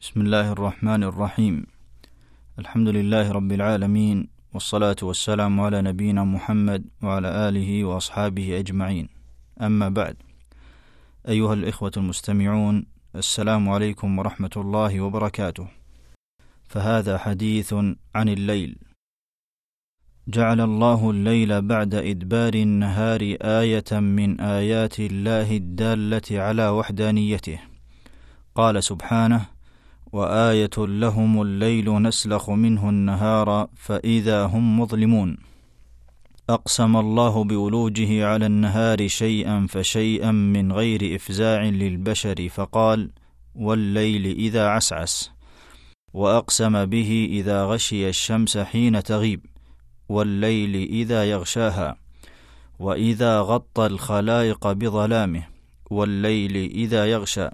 بسم الله الرحمن الرحيم. الحمد لله رب العالمين، والصلاة والسلام على نبينا محمد وعلى آله وأصحابه أجمعين. أما بعد، أيها الإخوة المستمعون، السلام عليكم ورحمة الله وبركاته. فهذا حديث عن الليل. جعل الله الليل بعد إدبار النهار آية من آيات الله الدالة على وحدانيته. قال سبحانه: وآية لهم الليل نسلخ منه النهار فإذا هم مظلمون. أقسم الله بولوجه على النهار شيئا فشيئا من غير إفزاع للبشر، فقال: والليل إذا عسعس. وأقسم به إذا غشي الشمس حين تغيب، والليل إذا يغشاها، وإذا غطى الخلائق بظلامه، والليل إذا يغشى.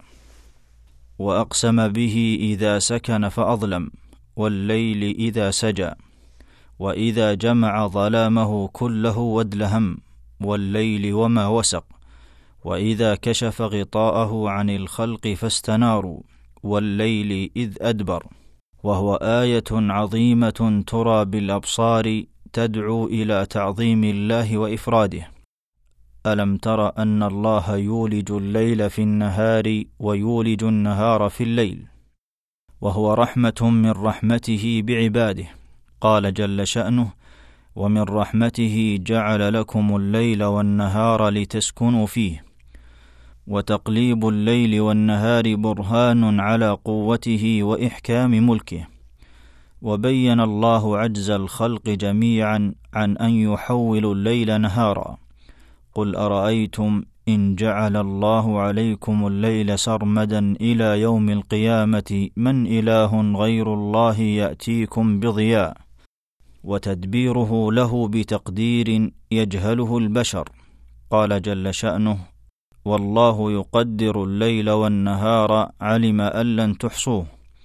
وأقسم به إذا سكن فأظلم، والليل إذا سجى، وإذا جمع ظلامه كله وادلهم، والليل وما وسق، وإذا كشف غطاءه عن الخلق فاستناروا، والليل إذ أدبر. وهو آية عظيمة ترى بالأبصار تدعو إلى تعظيم الله وإفراده. ألم تر أن الله يولج الليل في النهار ويولج النهار في الليل، وهو رحمة من رحمته بعباده. قال جل شأنه: ومن رحمته جعل لكم الليل والنهار لتسكنوا فيه. وتقليب الليل والنهار برهان على قوته وإحكام ملكه. وبين الله عجز الخلق جميعا عن أن يحولوا الليل نهارا. قل أرأيتم إن جعل الله عليكم الليل سرمدا إلى يوم القيامة من إله غير الله يأتيكم بضياء. وتدبيره له بتقدير يجهله البشر. قال جل شأنه: والله يقدر الليل والنهار علم أن لن تحصوه.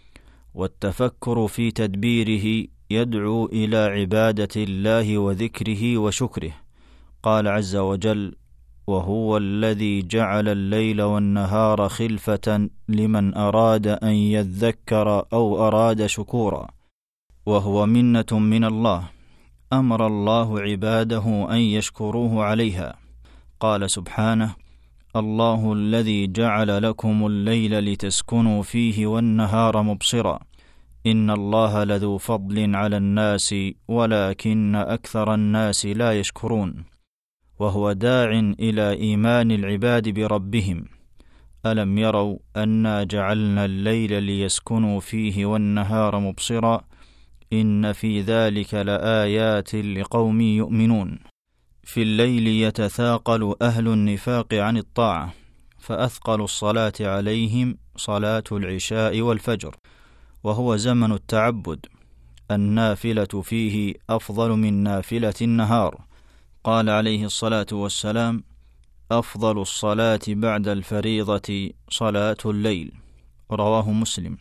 والتفكر في تدبيره يدعو إلى عبادة الله وذكره وشكره. قال عز وجل: وهو الذي جعل الليل والنهار خلفة لمن أراد أن يذكر أو أراد شكورا. وهو منة من الله، أمر الله عباده أن يشكروه عليها. قال سبحانه: الله الذي جعل لكم الليل لتسكنوا فيه والنهار مبصرا، إن الله لذو فضل على الناس ولكن أكثر الناس لا يشكرون. وهو داع إلى إيمان العباد بربهم. ألم يروا أنا جعلنا الليل ليسكنوا فيه والنهار مبصرا، إن في ذلك لآيات لقوم يؤمنون. في الليل يتثاقل أهل النفاق عن الطاعة، فأثقل الصلاة عليهم صلاة العشاء والفجر، وهو زمن التعبد. النافلة فيه أفضل من نافلة النهار. قال عليه الصلاة والسلام: أفضل الصلاة بعد الفريضة صلاة الليل. رواه مسلم.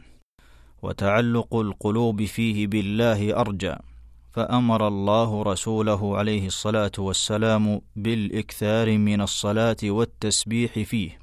وتعلق القلوب فيه بالله أرجى، فأمر الله رسوله عليه الصلاة والسلام بالإكثار من الصلاة والتسبيح فيه.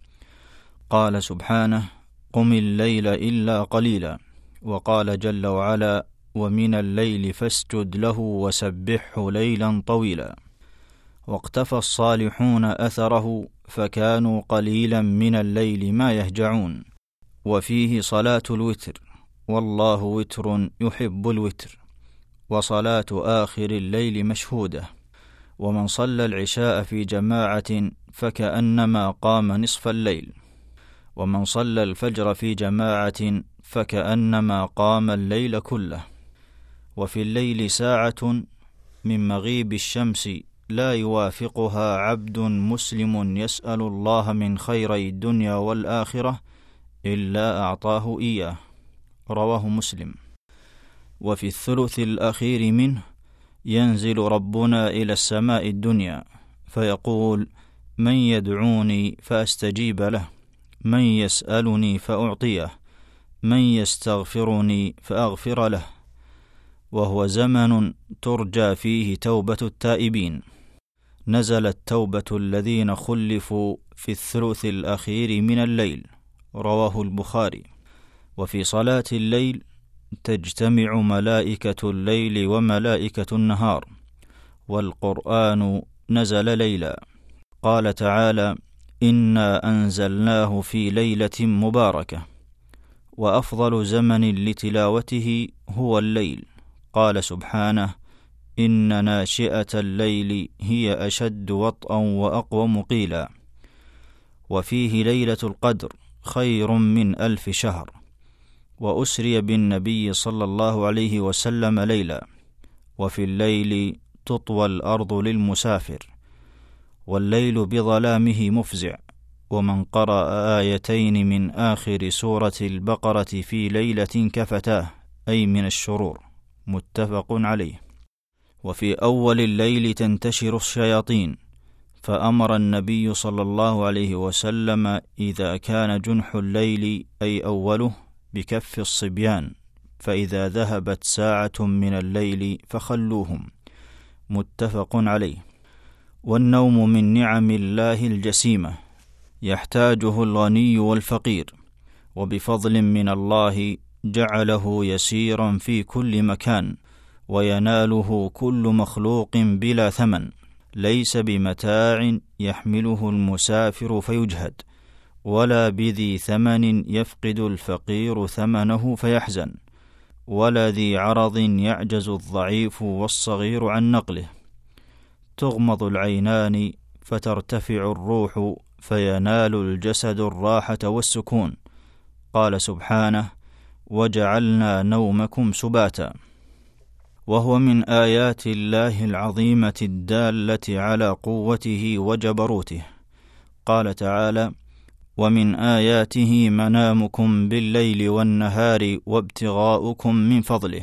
قال سبحانه: قم الليل إلا قليلا. وقال جل وعلا: ومن الليل فاسجد له وسبحه ليلا طويلا. واقتفى الصالحون أثره فكانوا قليلا من الليل ما يهجعون. وفيه صلاة الوتر، والله وتر يحب الوتر. وصلاة آخر الليل مشهودة. ومن صلى العشاء في جماعة فكأنما قام نصف الليل. ومن صلى الفجر في جماعة فكأنما قام الليل كله. وفي الليل ساعة من مغيب الشمس لا يوافقها عبد مسلم يسأل الله من خيري الدنيا والآخرة إلا أعطاه إياه. رواه مسلم. وفي الثلث الأخير منه ينزل ربنا إلى السماء الدنيا فيقول: من يدعوني فأستجيب له، من يسألني فأعطيه، من يستغفرني فأغفر له. وهو زمن ترجى فيه توبة التائبين. نزلت توبة الذين خلفوا في الثلث الأخير من الليل. رواه البخاري. وفي صلاة الليل تجتمع ملائكة الليل وملائكة النهار، والقرآن نزل ليلا. قال تعالى: إنا أنزلناه في ليلة مباركة، وأفضل زمن لتلاوته هو الليل. قال سبحانه: إن ناشئة الليل هي أشد وطئا وأقوم قيلا. وفيه ليلة القدر خير من 1000 شهر. وأسري بالنبي صلى الله عليه وسلم ليلا. وفي الليل تطوى الأرض للمسافر، والليل بظلامه مفزع. ومن قرأ آيتين من آخر سورة البقرة في ليلة كفتاه، أي من الشرور. متفق عليه. وفي أول الليل تنتشر الشياطين، فأمر النبي صلى الله عليه وسلم إذا كان جنح الليل أي أوله بكف الصبيان، فإذا ذهبت ساعة من الليل فخلوهم. متفق عليه. والنوم من نعم الله الجسيمة، يحتاجه الغني والفقير، وبفضل من الله جعله يسيرا في كل مكان، ويناله كل مخلوق بلا ثمن، ليس بمتاع يحمله المسافر فيجهد، ولا بذي ثمن يفقد الفقير ثمنه فيحزن، ولا ذي عرض يعجز الضعيف والصغير عن نقله. تغمض العينان فترتفع الروح، فينال الجسد الراحة والسكون. قال سبحانه: وجعلنا نومكم سباتا. وهو من آيات الله العظيمة الدالة على قوته وجبروته. قال تعالى: ومن آياته منامكم بالليل والنهار وابتغاؤكم من فضله،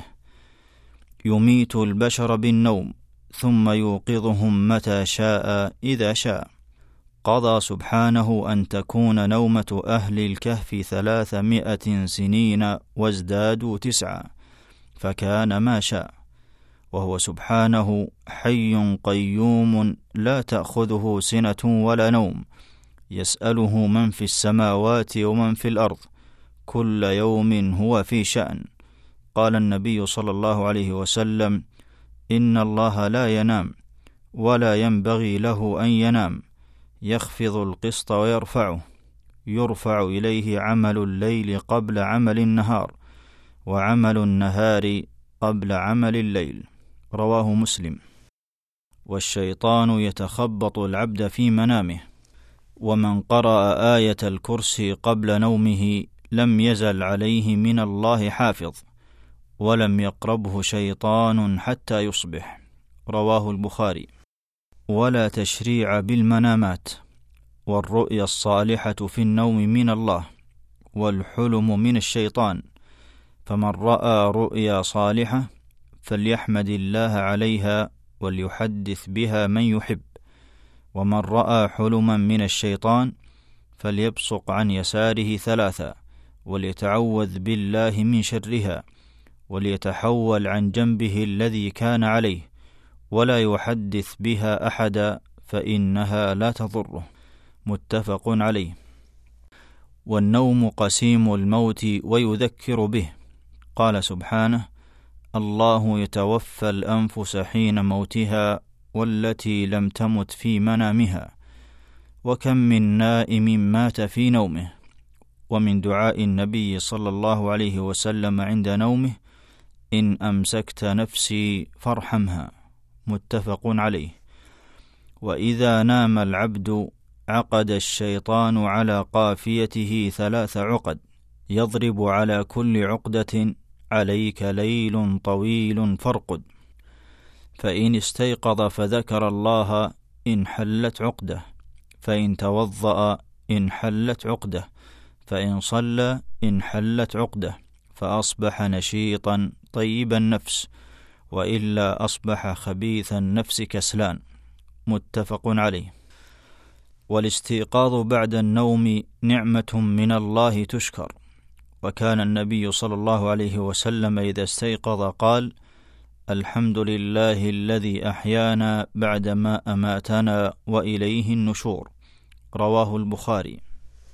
يميت البشر بالنوم ثم يوقظهم متى شاء إذا شاء. قضى سبحانه أن تكون نومة أهل الكهف 300 سنين وازدادوا 9، فكان ما شاء. وهو سبحانه حي قيوم لا تأخذه سنة ولا نوم، يسأله من في السماوات ومن في الأرض، كل يوم هو في شأن. قال النبي صلى الله عليه وسلم: إن الله لا ينام ولا ينبغي له أن ينام، يخفض القسط ويرفعه، يرفع إليه عمل الليل قبل عمل النهار، وعمل النهار قبل عمل الليل. رواه مسلم. والشيطان يتخبط العبد في منامه، ومن قرأ آية الكرسي قبل نومه لم يزل عليه من الله حافظ، ولم يقربه شيطان حتى يصبح. رواه البخاري. ولا تشريع بالمنامات، والرؤيا الصالحة في النوم من الله، والحلم من الشيطان. فمن رأى رؤيا صالحة فليحمد الله عليها وليحدث بها من يحب، ومن رأى حلما من الشيطان فليبصق عن يساره 3 وليتعوذ بالله من شرها، وليتحول عن جنبه الذي كان عليه، ولا يحدث بها أحدا فإنها لا تضره. متفق عليه. والنوم قسيم الموت ويذكر به. قال سبحانه: الله يتوفى الأنفس حين موتها والتي لم تمت في منامها، وكم من نائم مات في نومه. ومن دعاء النبي صلى الله عليه وسلم عند نومه: إن أمسكت نفسي فارحمها. متفق عليه. وإذا نام العبد عقد الشيطان على قافيته 3 عقد، يضرب على كل عقدة: عليك ليل طويل فارقد. فإن استيقظ فذكر الله انحلت عقده، فإن توضأ انحلت عقده، فإن صلى انحلت عقده، فأصبح نشيطا طيب النفس، وإلا أصبح خبيث النفس كسلان. متفق عليه. والاستيقاظ بعد النوم نعمة من الله تشكر. وكان النبي صلى الله عليه وسلم إذا استيقظ قال: الحمد لله الذي أحيانا بعدما أماتنا وإليه النشور. رواه البخاري.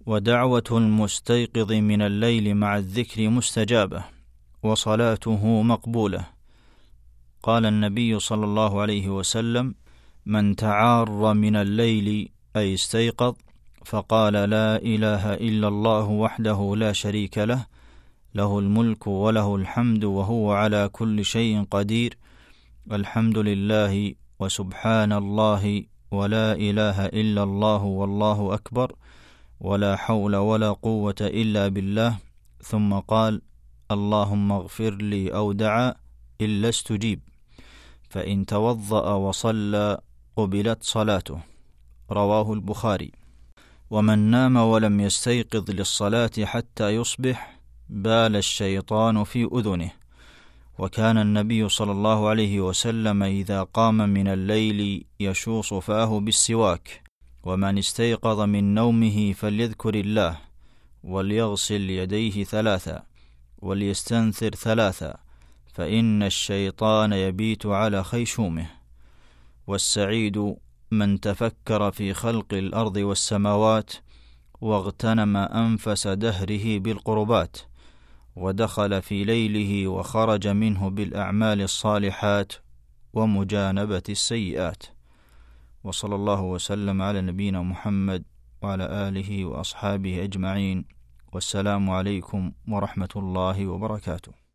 ودعوة المستيقظ من الليل مع الذكر مستجابة، وصلاته مقبولة. قال النبي صلى الله عليه وسلم: من تعار من الليل أي استيقظ فقال لا إله إلا الله وحده لا شريك له، له الملك وله الحمد وهو على كل شيء قدير، الحمد لله وسبحان الله ولا إله إلا الله والله أكبر، ولا حول ولا قوة إلا بالله، ثم قال: اللهم اغفر لي، أو دعا إلا استجيب، فإن توضأ وصلى قبلت صلاته. رواه البخاري. ومن نام ولم يستيقظ للصلاة حتى يصبح بال الشيطان في أذنه. وكان النبي صلى الله عليه وسلم إذا قام من الليل يشوص فاه بالسواك. ومن استيقظ من نومه فليذكر الله، وليغسل يديه 3، وليستنثر 3، فإن الشيطان يبيت على خيشومه. والسعيد من تفكر في خلق الأرض والسماوات، واغتنم أنفس دهره بالقربات، ودخل في ليله وخرج منه بالأعمال الصالحات ومجانبة السيئات. وصلى الله وسلم على نبينا محمد وعلى آله وأصحابه أجمعين، والسلام عليكم ورحمة الله وبركاته.